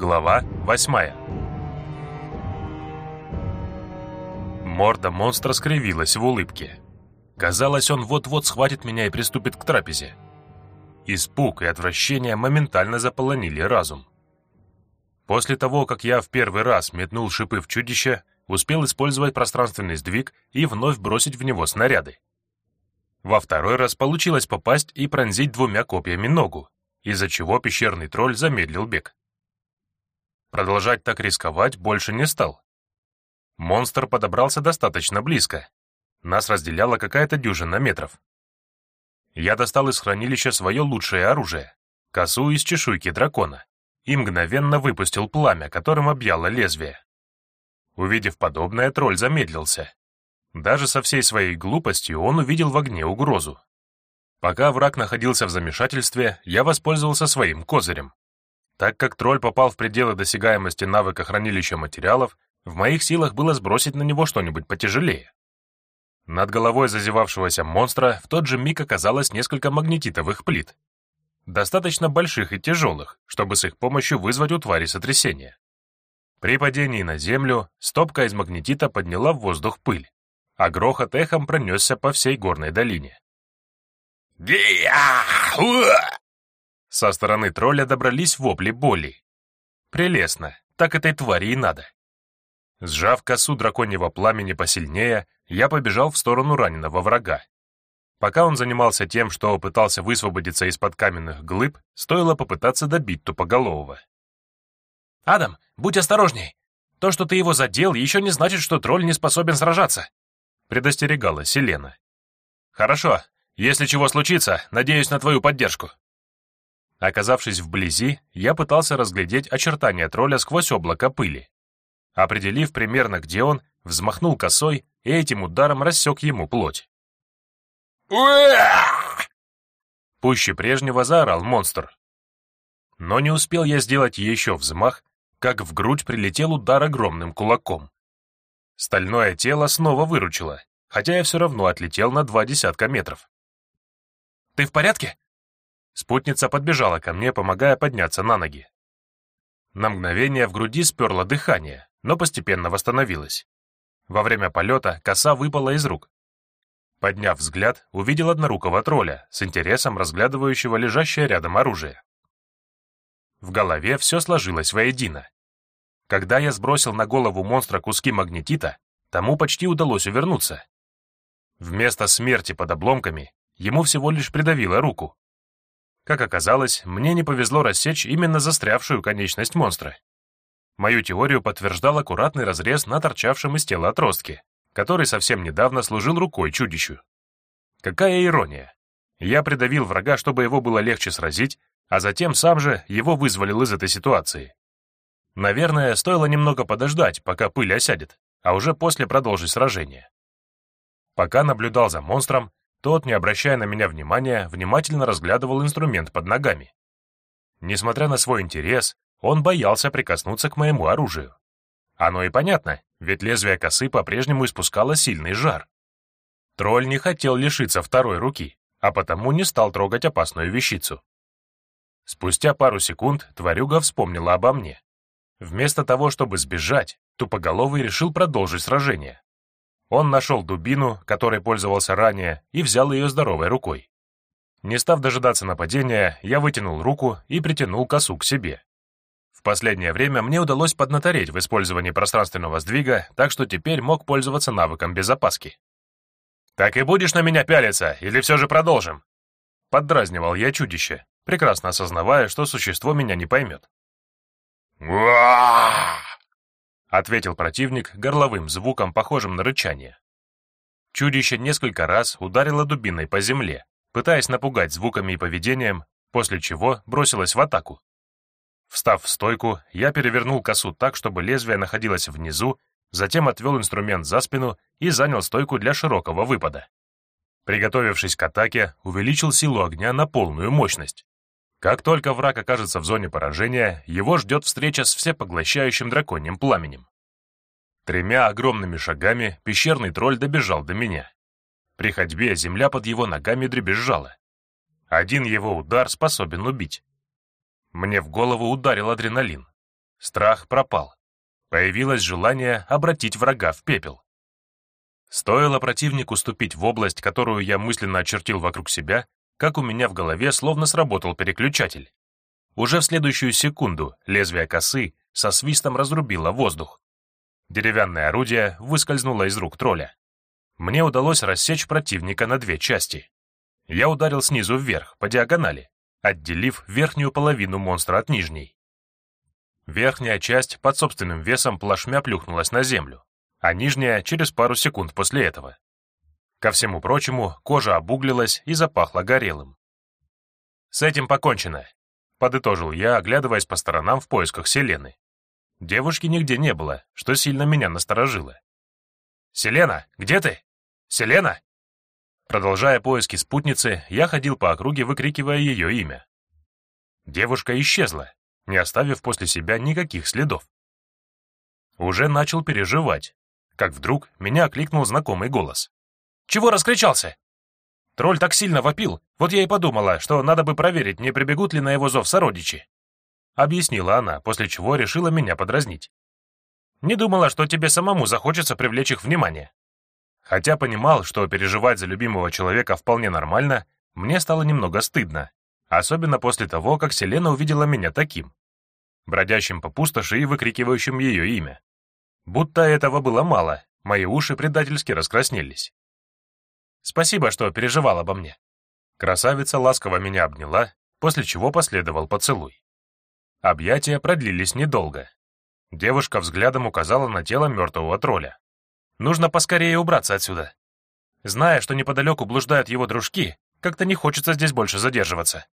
Глава 8. Морда монстра скривилась в улыбке. Казалось, он вот-вот схватит меня и приступит к трапезе. Испуг и отвращение моментально заполонили разум. После того, как я в первый раз метнул шипы в чудище, успел использовать пространственный сдвиг и вновь бросить в него снаряды. Во второй раз получилось попасть и пронзить двумя копьями ногу, из-за чего пещерный тролль замедлил бег. Продолжать так рисковать больше не стал. Монстр подобрался достаточно близко. Нас разделяла какая-то дюжина метров. Я достал из хранилища свое лучшее оружие — косу из чешуйки дракона, и мгновенно выпустил пламя, которым объяло лезвие. Увидев подобное, тролль замедлился. Даже со всей своей глупостью он увидел в огне угрозу. Пока враг находился в замешательстве, я воспользовался своим козырем. Так как тролль попал в пределы досягаемости навыка хранилища материалов, в моих силах было сбросить на него что-нибудь потяжелее. Над головой зазевавшегося монстра в тот же миг оказалось несколько магнетитовых плит. Достаточно больших и тяжелых, чтобы с их помощью вызвать у твари сотрясение. При падении на землю стопка из магнетита подняла в воздух пыль, а грохот эхом пронесся по всей горной долине. Со стороны тролля добрались вопли боли. Прелестно, так этой твари и надо. Сжав косу драконьего пламени посильнее, я побежал в сторону раненого врага. Пока он занимался тем, что пытался высвободиться из-под каменных глыб, стоило попытаться добить тупоголового. «Адам, будь осторожней! То, что ты его задел, еще не значит, что тролль не способен сражаться!» — предостерегала Селена. «Хорошо, если чего случится, надеюсь на твою поддержку». Оказавшись вблизи, я пытался разглядеть очертания тролля сквозь облако пыли. Определив примерно, где он, взмахнул косой и этим ударом рассек ему плоть. Пуще прежнего заорал монстр. Но не успел я сделать еще взмах, как в грудь прилетел удар огромным кулаком. Стальное тело снова выручило, хотя я все равно отлетел на 20 метров. «Ты в порядке?» Спутница подбежала ко мне, помогая подняться на ноги. На мгновение в груди сперло дыхание, но постепенно восстановилось. Во время полета коса выпала из рук. Подняв взгляд, увидел однорукого тролля, с интересом разглядывающего лежащее рядом оружие. В голове все сложилось воедино. Когда я сбросил на голову монстра куски магнетита, тому почти удалось увернуться. Вместо смерти под обломками ему всего лишь придавило руку. Как оказалось, мне не повезло рассечь именно застрявшую конечность монстра. Мою теорию подтверждал аккуратный разрез на торчавшем из тела отростке, который совсем недавно служил рукой чудищу. Какая ирония! Я придавил врага, чтобы его было легче сразить, а затем сам же его вызволил из этой ситуации. Наверное, стоило немного подождать, пока пыль осядет, а уже после продолжить сражение. Пока наблюдал за монстром, тот, не обращая на меня внимания, внимательно разглядывал инструмент под ногами. Несмотря на свой интерес, он боялся прикоснуться к моему оружию. Оно и понятно, ведь лезвие косы по-прежнему испускало сильный жар. Тролль не хотел лишиться второй руки, а потому не стал трогать опасную вещицу. Спустя пару секунд тварюга вспомнила обо мне. Вместо того, чтобы сбежать, тупоголовый решил продолжить сражение. Он нашел дубину, которой пользовался ранее, и взял ее здоровой рукой. Не став дожидаться нападения, я вытянул руку и притянул косу к себе. В последнее время мне удалось поднатореть в использовании пространственного сдвига, так что теперь мог пользоваться навыком без опаски. «Так и будешь на меня пялиться, или все же продолжим?» Поддразнивал я чудище, прекрасно осознавая, что существо меня не поймет. Ответил противник горловым звуком, похожим на рычание. Чудище несколько раз ударило дубиной по земле, пытаясь напугать звуками и поведением, после чего бросилось в атаку. Встав в стойку, я перевернул косу так, чтобы лезвие находилось внизу, затем отвел инструмент за спину и занял стойку для широкого выпада. Приготовившись к атаке, увеличил силу огня на полную мощность. Как только враг окажется в зоне поражения, его ждет встреча с всепоглощающим драконьим пламенем. 3 огромными шагами пещерный тролль добежал до меня. При ходьбе земля под его ногами дребезжала. Один его удар способен убить. Мне в голову ударил адреналин. Страх пропал. Появилось желание обратить врага в пепел. Стоило противнику ступить в область, которую я мысленно очертил вокруг себя, как у меня в голове словно сработал переключатель. Уже в следующую секунду лезвие косы со свистом разрубило воздух. Деревянное орудие выскользнуло из рук тролля. Мне удалось рассечь противника на 2 части. Я ударил снизу вверх, по диагонали, отделив верхнюю половину монстра от нижней. Верхняя часть под собственным весом плашмя плюхнулась на землю, а нижняя через пару секунд после этого. Ко всему прочему, кожа обуглилась и запахла горелым. «С этим покончено», — подытожил я, оглядываясь по сторонам в поисках Селены. Девушки нигде не было, что сильно меня насторожило. «Селена, где ты? Селена?» Продолжая поиски спутницы, я ходил по округе, выкрикивая ее имя. Девушка исчезла, не оставив после себя никаких следов. Уже начал переживать, как вдруг меня окликнул знакомый голос. «Чего раскричался?» Тролль так сильно вопил, вот я и подумала, что надо бы проверить, не прибегут ли на его зов сородичи. Объяснила она, после чего решила меня подразнить. Не думала, что тебе самому захочется привлечь их внимание. Хотя понимал, что переживать за любимого человека вполне нормально, мне стало немного стыдно, особенно после того, как Селена увидела меня таким, бродящим по пустоши и выкрикивающим ее имя. Будто этого было мало, мои уши предательски раскраснелись. «Спасибо, что переживал обо мне». Красавица ласково меня обняла, после чего последовал поцелуй. Объятия продлились недолго. Девушка взглядом указала на тело мертвого тролля. «Нужно поскорее убраться отсюда. Зная, что неподалеку блуждают его дружки, как-то не хочется здесь больше задерживаться».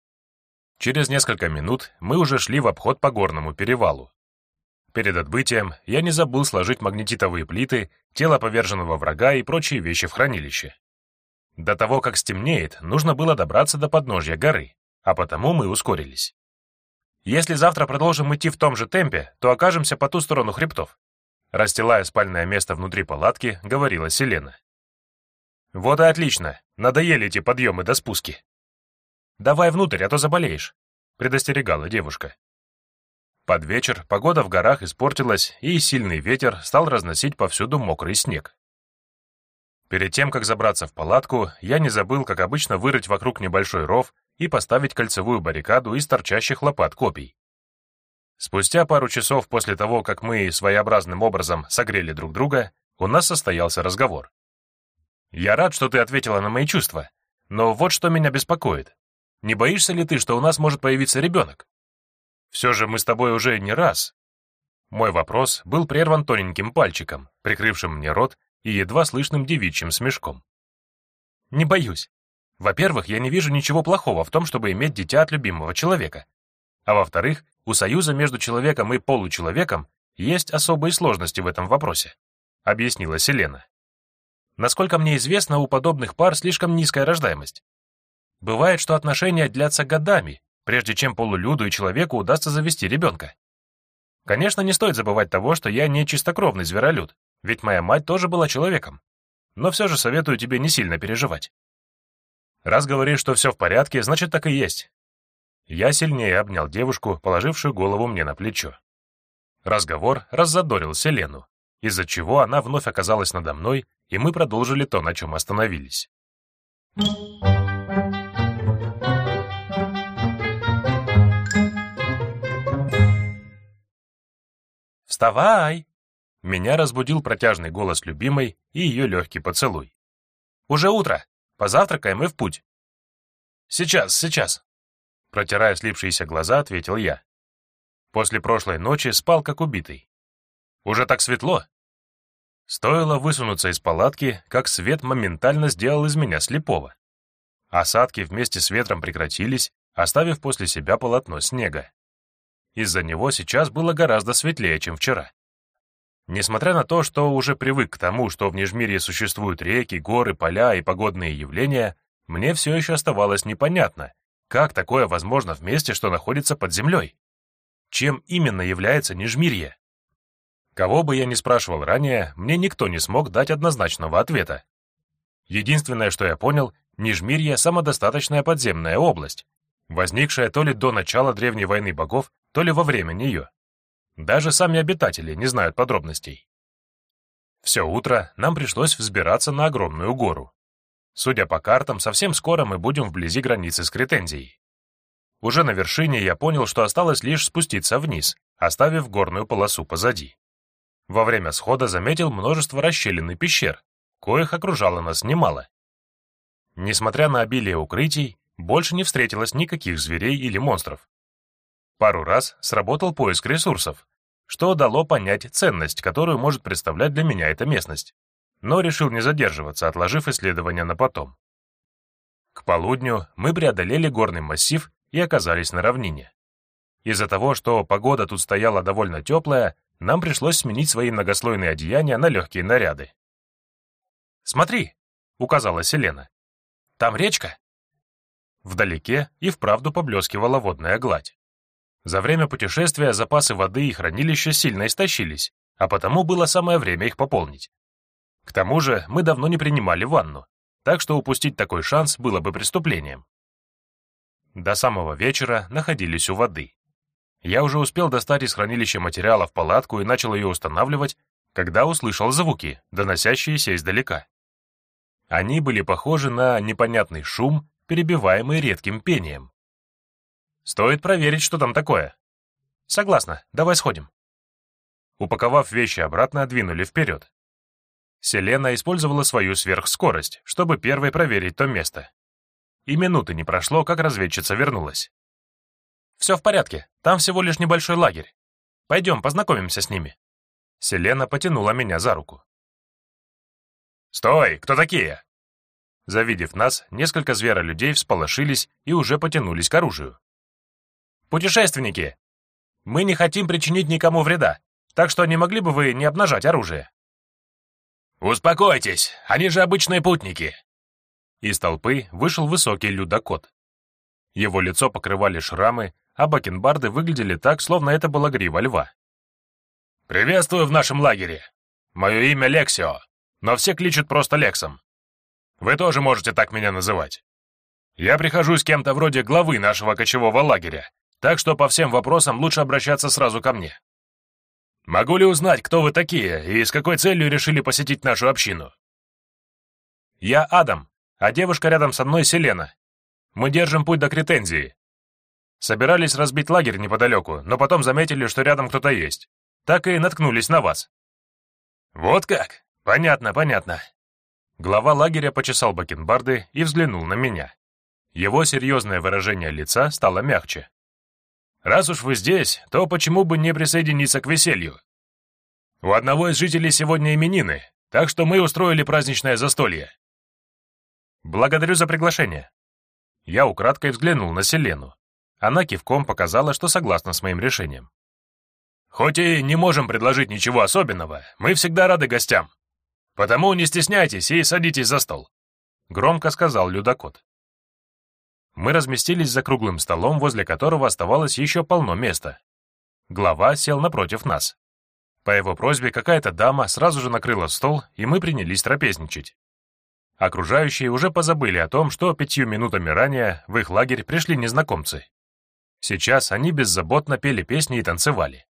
Через несколько минут мы уже шли в обход по горному перевалу. Перед отбытием я не забыл сложить магнетитовые плиты, тело поверженного врага и прочие вещи в хранилище. До того, как стемнеет, нужно было добраться до подножья горы, а потому мы ускорились. «Если завтра продолжим идти в том же темпе, то окажемся по ту сторону хребтов», расстилая спальное место внутри палатки, говорила Селена. «Вот и отлично, надоели эти подъемы до спуски». «Давай внутрь, а то заболеешь», предостерегала девушка. Под вечер погода в горах испортилась, и сильный ветер стал разносить повсюду мокрый снег. Перед тем, как забраться в палатку, я не забыл, как обычно, вырыть вокруг небольшой ров и поставить кольцевую баррикаду из торчащих лопат копий. Спустя пару часов после того, как мы своеобразным образом согрели друг друга, у нас состоялся разговор. «Я рад, что ты ответила на мои чувства, но вот что меня беспокоит. Не боишься ли ты, что у нас может появиться ребенок? Все же мы с тобой уже не раз». Мой вопрос был прерван тоненьким пальчиком, прикрывшим мне рот и едва слышным девичьим смешком. «Не боюсь. Во-первых, я не вижу ничего плохого в том, чтобы иметь дитя от любимого человека. А во-вторых, у союза между человеком и получеловеком есть особые сложности в этом вопросе», — объяснила Селена. «Насколько мне известно, у подобных пар слишком низкая рождаемость. Бывает, что отношения длятся годами, прежде чем полулюду и человеку удастся завести ребенка. Конечно, не стоит забывать того, что я не чистокровный зверолюд, ведь моя мать тоже была человеком. Но все же советую тебе не сильно переживать. Раз говоришь, что все в порядке, значит, так и есть». Я сильнее обнял девушку, положившую голову мне на плечо. Разговор раззадорил Селену, из-за чего она вновь оказалась надо мной, и мы продолжили то, на чем остановились. «Вставай!» Меня разбудил протяжный голос любимой и ее легкий поцелуй. «Уже утро! Позавтракаем и в путь!» «Сейчас!» Протирая слипшиеся глаза, ответил я. После прошлой ночи спал как убитый. «Уже так светло!» Стоило высунуться из палатки, как свет моментально сделал из меня слепого. Осадки вместе с ветром прекратились, оставив после себя полотно снега. Из-за него сейчас было гораздо светлее, чем вчера. Несмотря на то, что уже привык к тому, что в Нижмирье существуют реки, горы, поля и погодные явления, мне все еще оставалось непонятно, как такое возможно в месте, что находится под землей. Чем именно является Нижмирье? Кого бы я ни спрашивал ранее, мне никто не смог дать однозначного ответа. Единственное, что я понял, Нижмирье — самодостаточная подземная область, возникшая то ли до начала древней войны богов, то ли во время нее. Даже сами обитатели не знают подробностей. Все утро нам пришлось взбираться на огромную гору. Судя по картам, совсем скоро мы будем вблизи границы с Кретензией. Уже на вершине я понял, что осталось лишь спуститься вниз, оставив горную полосу позади. Во время схода заметил множество расщелин и пещер, коих окружало нас немало. Несмотря на обилие укрытий, больше не встретилось никаких зверей или монстров. Пару раз сработал поиск ресурсов, что дало понять ценность, которую может представлять для меня эта местность, но решил не задерживаться, отложив исследования на потом. К полудню мы преодолели горный массив и оказались на равнине. Из-за того, что погода тут стояла довольно теплая, нам пришлось сменить свои многослойные одеяния на легкие наряды. «Смотри!» — указала Селена. «Там речка!» Вдалеке и вправду поблескивала водная гладь. За время путешествия запасы воды и хранилища сильно истощились, а потому было самое время их пополнить. К тому же мы давно не принимали ванну, так что упустить такой шанс было бы преступлением. До самого вечера находились у воды. Я уже успел достать из хранилища материалов палатку и начал ее устанавливать, когда услышал звуки, доносящиеся издалека. Они были похожи на непонятный шум, перебиваемый редким пением. «Стоит проверить, что там такое». «Согласна, давай сходим». Упаковав вещи обратно, двинули вперед. Селена использовала свою сверхскорость, чтобы первой проверить то место. И минуты не прошло, как разведчица вернулась. «Все в порядке, там всего лишь небольшой лагерь. Пойдем, познакомимся с ними». Селена потянула меня за руку. «Стой! Кто такие?» Завидев нас, несколько зверолюдей всполошились и уже потянулись к оружию. «Путешественники! Мы не хотим причинить никому вреда, так что не могли бы вы не обнажать оружие?» «Успокойтесь, они же обычные путники!» Из толпы вышел высокий людокот. Его лицо покрывали шрамы, а бакенбарды выглядели так, словно это была грива льва. «Приветствую в нашем лагере. Мое имя Лексио, но все кличут просто Лексом. Вы тоже можете так меня называть. Я прихожусь кем-то вроде главы нашего кочевого лагеря, так что по всем вопросам лучше обращаться сразу ко мне. Могу ли узнать, кто вы такие и с какой целью решили посетить нашу общину?» «Я Адам, а девушка рядом со мной Селена. Мы держим путь до Кретензии. Собирались разбить лагерь неподалеку, но потом заметили, что рядом кто-то есть. Так и наткнулись на вас». «Вот как? Понятно, понятно». Глава лагеря почесал бакенбарды и взглянул на меня. Его серьезное выражение лица стало мягче. «Раз уж вы здесь, то почему бы не присоединиться к веселью? У одного из жителей сегодня именины, так что мы устроили праздничное застолье». «Благодарю за приглашение». Я украдкой взглянул на Селену. Она кивком показала, что согласна с моим решением. «Хоть и не можем предложить ничего особенного, мы всегда рады гостям. Потому не стесняйтесь и садитесь за стол», — громко сказал людокот. Мы разместились за круглым столом, возле которого оставалось еще полно места. Глава сел напротив нас. По его просьбе какая-то дама сразу же накрыла стол, и мы принялись трапезничать. Окружающие уже позабыли о том, что 5 минутами ранее в их лагерь пришли незнакомцы. Сейчас они беззаботно пели песни и танцевали.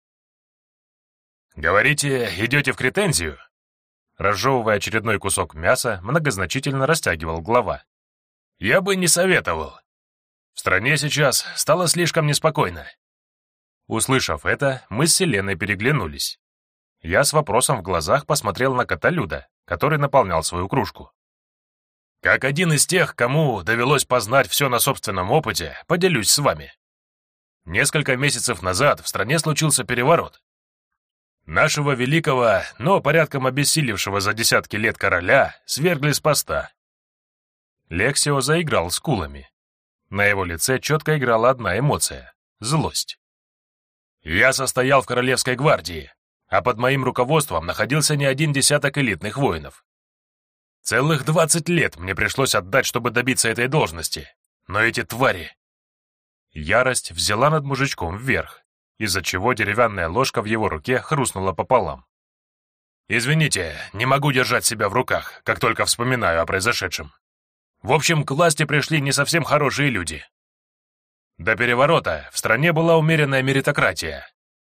«Говорите, идете в Кретензию?» Разжевывая очередной кусок мяса, многозначительно растягивал глава. «Я бы не советовал. В стране сейчас стало слишком неспокойно». Услышав это, мы с Селеной переглянулись. Я с вопросом в глазах посмотрел на кота Люда, который наполнял свою кружку. «Как один из тех, кому довелось познать все на собственном опыте, поделюсь с вами. Несколько месяцев назад в стране случился переворот. Нашего великого, но порядком обессилевшего за десятки лет короля свергли с поста». Лексио заиграл скулами. На его лице четко играла одна эмоция — злость. «Я состоял в Королевской гвардии, а под моим руководством находился не один десяток элитных воинов. Целых 20 лет мне пришлось отдать, чтобы добиться этой должности, но эти твари...» Ярость взяла над мужичком вверх, из-за чего деревянная ложка в его руке хрустнула пополам. «Извините, не могу держать себя в руках, как только вспоминаю о произошедшем. В общем, к власти пришли не совсем хорошие люди. До переворота в стране была умеренная меритократия.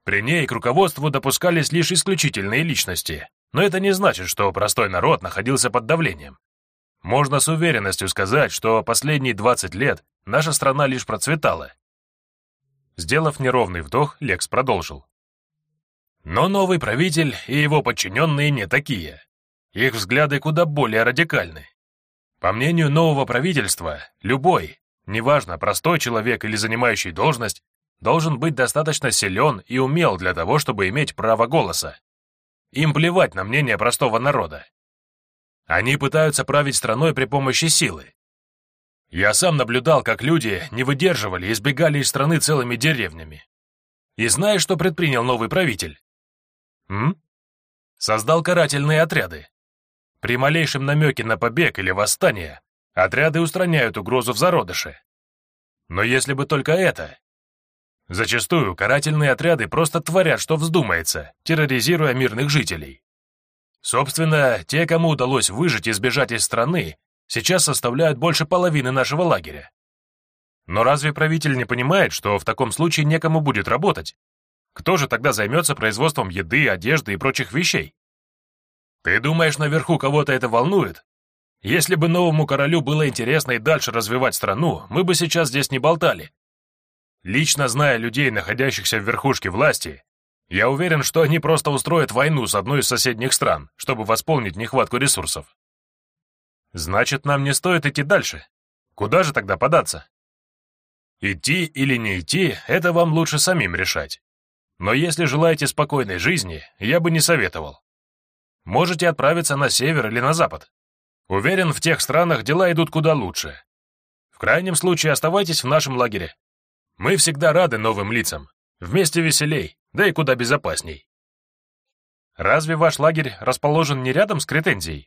При ней к руководству допускались лишь исключительные личности, но это не значит, что простой народ находился под давлением. Можно с уверенностью сказать, что последние 20 лет наша страна лишь процветала. Сделав неровный вдох, Лекс продолжил. Но новый правитель и его подчиненные не такие. Их взгляды куда более радикальны. По мнению нового правительства, любой, неважно, простой человек или занимающий должность, должен быть достаточно силен и умел для того, чтобы иметь право голоса. Им плевать на мнение простого народа. Они пытаются править страной при помощи силы. Я сам наблюдал, как люди не выдерживали и сбегали из страны целыми деревнями. И знаешь, что предпринял новый правитель? Создал карательные отряды. При малейшем намеке на побег или восстание отряды устраняют угрозу в зародыше. Но если бы только это... Зачастую карательные отряды просто творят, что вздумается, терроризируя мирных жителей. Собственно, те, кому удалось выжить и сбежать из страны, сейчас составляют больше половины нашего лагеря. Но разве правитель не понимает, что в таком случае некому будет работать? Кто же тогда займется производством еды, одежды и прочих вещей? Ты думаешь, наверху кого-то это волнует? Если бы новому королю было интересно и дальше развивать страну, мы бы сейчас здесь не болтали. Лично зная людей, находящихся в верхушке власти, я уверен, что они просто устроят войну с одной из соседних стран, чтобы восполнить нехватку ресурсов. Значит, нам не стоит идти дальше. Куда же тогда податься? Идти или не идти, это вам лучше самим решать. Но если желаете спокойной жизни, я бы не советовал. Можете отправиться на север или на запад. Уверен, в тех странах дела идут куда лучше. В крайнем случае оставайтесь в нашем лагере. Мы всегда рады новым лицам. Вместе веселей, да и куда безопасней. Разве ваш лагерь расположен не рядом с Кретензией?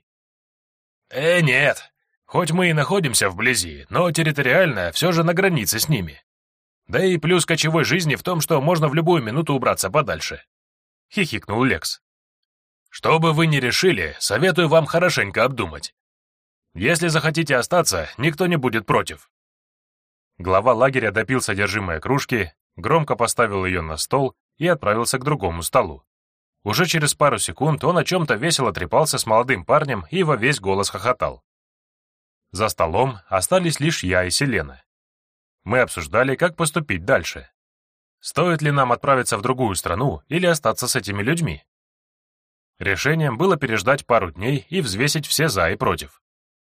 Нет. Хоть мы и находимся вблизи, но территориально все же на границе с ними. Да и плюс кочевой жизни в том, что можно в любую минуту убраться подальше. Хихикнул Лекс. Что бы вы ни решили, советую вам хорошенько обдумать. Если захотите остаться, никто не будет против. Глава лагеря допил содержимое кружки, громко поставил ее на стол и отправился к другому столу. Уже через пару секунд он о чем-то весело трепался с молодым парнем и во весь голос хохотал. За столом остались лишь я и Селена. Мы обсуждали, как поступить дальше. Стоит ли нам отправиться в другую страну или остаться с этими людьми? Решением было переждать пару дней и взвесить все за и против.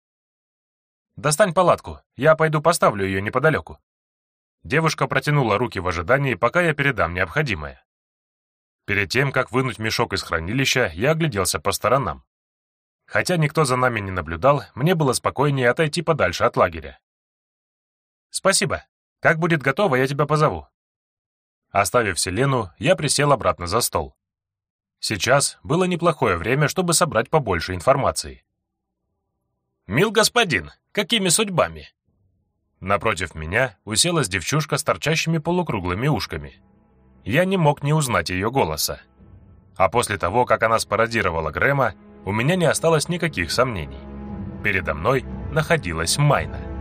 «Достань палатку, я пойду поставлю ее неподалеку». Девушка протянула руки в ожидании, пока я передам необходимое. Перед тем, как вынуть мешок из хранилища, я огляделся по сторонам. Хотя никто за нами не наблюдал, мне было спокойнее отойти подальше от лагеря. «Спасибо. Как будет готово, я тебя позову». Оставив Селену, я присел обратно за стол. Сейчас было неплохое время, чтобы собрать побольше информации. «Мил господин, какими судьбами?» Напротив меня уселась девчушка с торчащими полукруглыми ушками. Я не мог не узнать ее голоса. А после того, как она спародировала Грэма, у меня не осталось никаких сомнений. Передо мной находилась Майна.